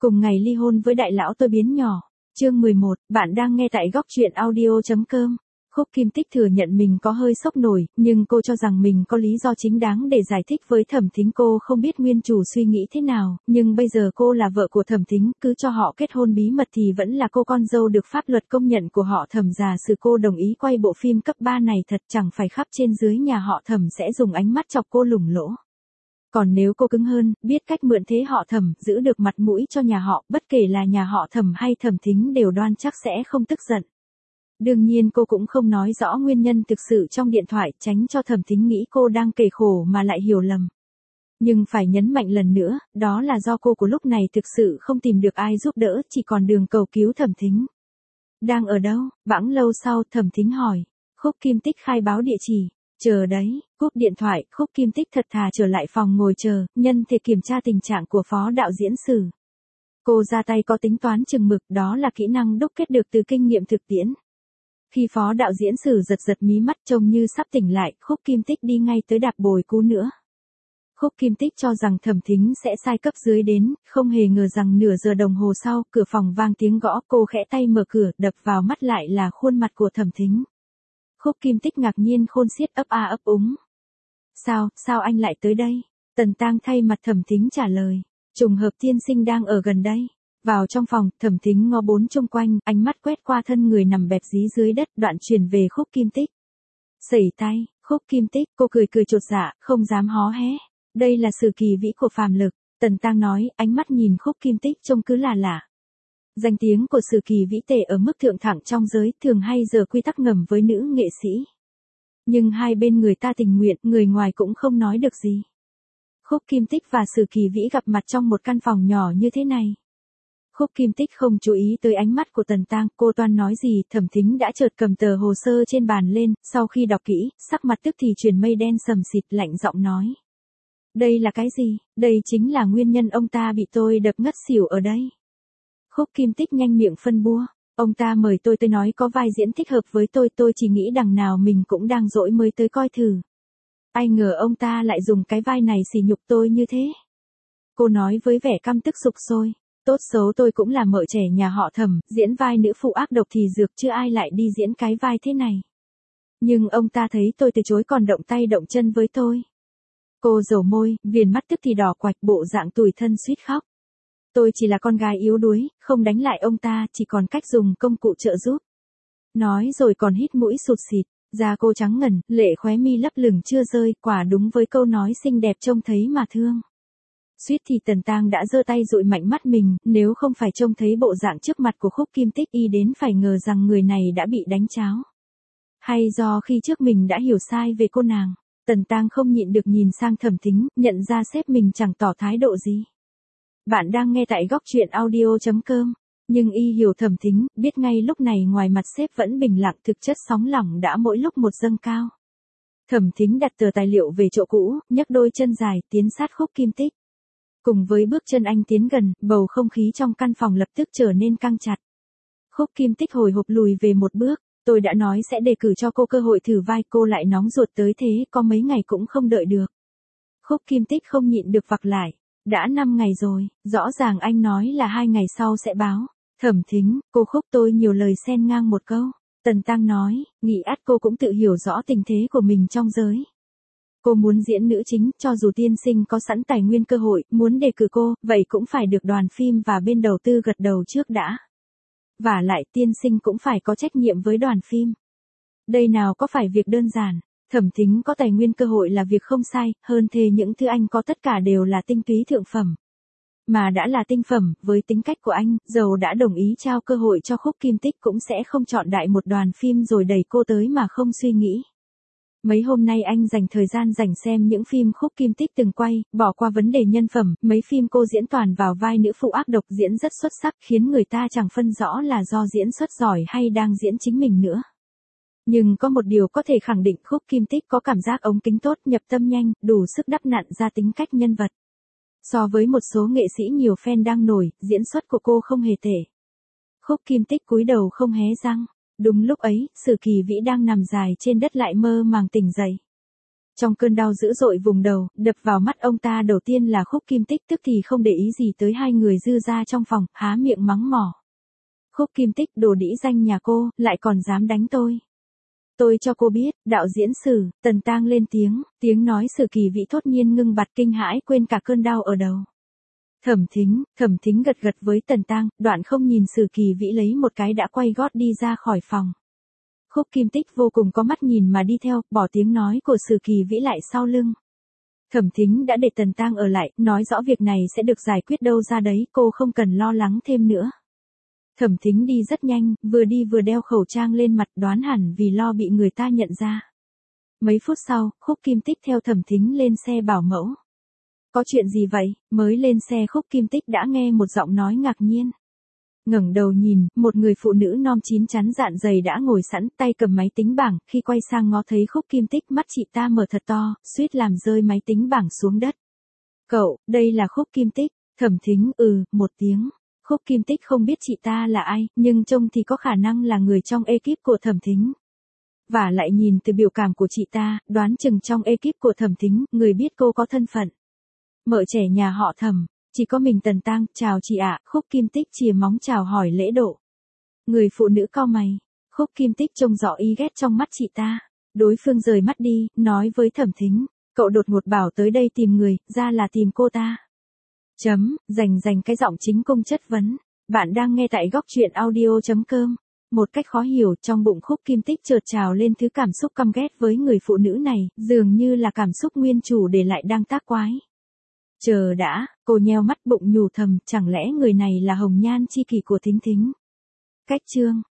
Cùng ngày ly hôn với đại lão tôi biến nhỏ. Chương 11, bạn đang nghe tại góc truyện audio.com. Khúc Kim Tích thừa nhận mình có hơi sốc nổi, nhưng cô cho rằng mình có lý do chính đáng để giải thích với Thẩm Thính. Cô không biết nguyên chủ suy nghĩ thế nào, nhưng bây giờ cô là vợ của Thẩm Thính, cứ cho họ kết hôn bí mật thì vẫn là cô con dâu được pháp luật công nhận của họ Thẩm. Giả sử cô đồng ý quay bộ phim cấp 3 này thật, chẳng phải khắp trên dưới nhà họ Thẩm sẽ dùng ánh mắt chọc cô lủng lỗ. Còn nếu cô cứng hơn, biết cách mượn thế họ Thẩm, giữ được mặt mũi cho nhà họ, bất kể là nhà họ Thẩm hay Thẩm Thính đều đoan chắc sẽ không tức giận. Đương nhiên cô cũng không nói rõ nguyên nhân thực sự trong điện thoại, tránh cho Thẩm Thính nghĩ cô đang kể khổ mà lại hiểu lầm. Nhưng phải nhấn mạnh lần nữa, đó là do cô của lúc này thực sự không tìm được ai giúp đỡ, chỉ còn đường cầu cứu Thẩm Thính. Đang ở đâu? Bẵng lâu sau, Thẩm Thính hỏi. Khúc Kim Tích khai báo địa chỉ. Chờ đấy, cúp điện thoại, Khúc Kim Tích thật thà trở lại phòng ngồi chờ, nhân thể kiểm tra tình trạng của phó đạo diễn Sử. Cô ra tay có tính toán chừng mực, đó là kỹ năng đúc kết được từ kinh nghiệm thực tiễn. Khi phó đạo diễn Sử giật mí mắt trông như sắp tỉnh lại, Khúc Kim Tích đi ngay tới đạp bồi cú nữa. Khúc Kim Tích cho rằng Thẩm Thính sẽ sai cấp dưới đến, không hề ngờ rằng nửa giờ đồng hồ sau, cửa phòng vang tiếng gõ, cô khẽ tay mở cửa, đập vào mắt lại là khuôn mặt của Thẩm Thính. Khúc Kim Tích ngạc nhiên khôn xiết ấp a ấp úng. Sao anh lại tới đây? Tần Tang thay mặt Thẩm Thính trả lời. Trùng hợp tiên sinh đang ở gần đây. Vào trong phòng, Thẩm Thính ngó bốn chung quanh, ánh mắt quét qua thân người nằm bẹp dí dưới đất, đoạn chuyển về Khúc Kim Tích. Sẩy tay, Khúc Kim Tích, cô cười chột dạ, không dám hó hé. Đây là Sử Kỳ Vĩ của Phàm Lực, Tần Tang nói, ánh mắt nhìn Khúc Kim Tích trông cứ là lạ. Danh tiếng của Sử Kỳ Vĩ tệ ở mức thượng thẳng trong giới, thường hay giở quy tắc ngầm với nữ nghệ sĩ. Nhưng hai bên người ta tình nguyện, người ngoài cũng không nói được gì. Khúc Kim Tích và Sử Kỳ Vĩ gặp mặt trong một căn phòng nhỏ như thế này. Khúc Kim Tích không chú ý tới ánh mắt của Tần Tang, cô toan nói gì, Thẩm Thính đã chợt cầm tờ hồ sơ trên bàn lên, sau khi đọc kỹ, sắc mặt tức thì chuyển mây đen sầm xịt, lạnh giọng nói. Đây là cái gì? Đây chính là nguyên nhân ông ta bị tôi đập ngất xỉu ở đây. Khúc Kim Tích nhanh miệng phân bua. Ông ta mời tôi tới nói có vai diễn thích hợp với tôi chỉ nghĩ đằng nào mình cũng đang dỗi mới tới coi thử. Ai ngờ ông ta lại dùng cái vai này sỉ nhục tôi như thế. Cô nói với vẻ căm tức sục sôi. Tốt xấu tôi cũng là mợ trẻ nhà họ Thẩm, diễn vai nữ phụ ác độc thì dược chứ ai lại đi diễn cái vai thế này. Nhưng ông ta thấy tôi từ chối còn động tay động chân với tôi. Cô dầu môi, viền mắt tức thì đỏ quạch, bộ dạng tủi thân suýt khóc. Tôi chỉ là con gái yếu đuối, không đánh lại ông ta, chỉ còn cách dùng công cụ trợ giúp. Nói rồi còn hít mũi sụt xịt, da cô trắng ngần, lệ khóe mi lấp lửng chưa rơi, quả đúng với câu nói xinh đẹp trông thấy mà thương. Suýt thì Tần Tang đã giơ tay dụi mạnh mắt mình, nếu không phải trông thấy bộ dạng trước mặt của Khúc Kim Tích y đến phải ngờ rằng người này đã bị đánh cháo. Hay do khi trước mình đã hiểu sai về cô nàng, Tần Tang không nhịn được nhìn sang Thẩm Thính, nhận ra sếp mình chẳng tỏ thái độ gì. Bạn đang nghe tại góc truyện audio.com, nhưng y hiểu Thẩm Thính, biết ngay lúc này ngoài mặt sếp vẫn bình lặng, thực chất sóng lòng đã mỗi lúc một dâng cao. Thẩm Thính đặt tờ tài liệu về chỗ cũ, nhấc đôi chân dài, tiến sát Khúc Kim Tích. Cùng với bước chân anh tiến gần, bầu không khí trong căn phòng lập tức trở nên căng chặt. Khúc Kim Tích hồi hộp lùi về một bước, tôi đã nói sẽ đề cử cho cô cơ hội thử vai, cô lại nóng ruột tới thế, có mấy ngày cũng không đợi được. Khúc Kim Tích không nhịn được vặc lại. Đã 5 ngày rồi, rõ ràng anh nói là 2 ngày sau sẽ báo. Thẩm Thính, cô Khúc, tôi nhiều lời xen ngang một câu. Tần Tang nói, nghĩ ắt cô cũng tự hiểu rõ tình thế của mình trong giới. Cô muốn diễn nữ chính, cho dù tiên sinh có sẵn tài nguyên cơ hội, muốn đề cử cô, vậy cũng phải được đoàn phim và bên đầu tư gật đầu trước đã. Vả lại tiên sinh cũng phải có trách nhiệm với đoàn phim. Đây nào có phải việc đơn giản. Thẩm Thính có tài nguyên cơ hội là việc không sai, hơn thế những thứ anh có tất cả đều là tinh túy thượng phẩm. Mà đã là tinh phẩm, với tính cách của anh, dầu đã đồng ý trao cơ hội cho Khúc Kim Tích cũng sẽ không chọn đại một đoàn phim rồi đẩy cô tới mà không suy nghĩ. Mấy hôm nay anh dành thời gian rảnh xem những phim Khúc Kim Tích từng quay, bỏ qua vấn đề nhân phẩm, mấy phim cô diễn toàn vào vai nữ phụ ác độc, diễn rất xuất sắc, khiến người ta chẳng phân rõ là do diễn xuất giỏi hay đang diễn chính mình nữa. Nhưng có một điều có thể khẳng định, Khúc Kim Tích có cảm giác ống kính tốt, nhập tâm nhanh, đủ sức đắp nặn ra tính cách nhân vật. So với một số nghệ sĩ nhiều fan đang nổi, diễn xuất của cô không hề tệ. Khúc Kim Tích cúi đầu không hé răng. Đúng lúc ấy, Sử Kỳ Vĩ đang nằm dài trên đất lại mơ màng tỉnh dậy. Trong cơn đau dữ dội vùng đầu, đập vào mắt ông ta đầu tiên là Khúc Kim Tích, tức thì không để ý gì tới hai người dư ra trong phòng, há miệng mắng mỏ. Khúc Kim Tích, đồ đĩ danh nhà cô, lại còn dám đánh tôi. Tôi cho cô biết, đạo diễn Sử, Tần Tang lên tiếng nói Sử Kỳ Vĩ thốt nhiên ngưng bặt kinh hãi quên cả cơn đau ở đầu. Thẩm Thính gật gật với Tần Tang, đoạn không nhìn Sử Kỳ Vĩ lấy một cái đã quay gót đi ra khỏi phòng. Khúc Kim Tích vô cùng có mắt nhìn mà đi theo, bỏ tiếng nói của Sử Kỳ Vĩ lại sau lưng. Thẩm Thính đã để Tần Tang ở lại, nói rõ việc này sẽ được giải quyết đâu ra đấy, cô không cần lo lắng thêm nữa. Thẩm Thính đi rất nhanh, vừa đi vừa đeo khẩu trang lên mặt, đoán hẳn vì lo bị người ta nhận ra. Mấy phút sau, Khúc Kim Tích theo Thẩm Thính lên xe bảo mẫu. Có chuyện gì vậy? Mới lên xe Khúc Kim Tích đã nghe một giọng nói ngạc nhiên. Ngẩng đầu nhìn, một người phụ nữ non chín chắn dạn dày đã ngồi sẵn, tay cầm máy tính bảng, khi quay sang ngó thấy Khúc Kim Tích, mắt chị ta mở thật to, suýt làm rơi máy tính bảng xuống đất. Cậu, đây là Khúc Kim Tích. Thẩm Thính một tiếng. Khúc Kim Tích không biết chị ta là ai, nhưng trông thì có khả năng là người trong ekip của Thẩm Thính. Và lại nhìn từ biểu cảm của chị ta, đoán chừng trong ekip của Thẩm Thính, người biết cô có thân phận. Mợ trẻ nhà họ Thẩm, chỉ có mình Tần Tang, chào chị ạ. Khúc Kim Tích chìa móng chào hỏi lễ độ. Người phụ nữ cau mày. Khúc Kim Tích trông rõ ý ghét trong mắt chị ta. Đối phương rời mắt đi, nói với Thẩm Thính, cậu đột ngột bảo tới đây tìm người, ra là tìm cô ta. Dành cái giọng chính cung chất vấn. Bạn đang nghe tại góc truyện audio.com. Một cách khó hiểu, trong bụng Khúc Kim Tích chợt trào lên thứ cảm xúc căm ghét với người phụ nữ này, dường như là cảm xúc nguyên chủ để lại đang tác quái. Chờ đã, cô nheo mắt bụng nhủ thầm, chẳng lẽ người này là hồng nhan chi kỷ của Thính Thính. Cách chương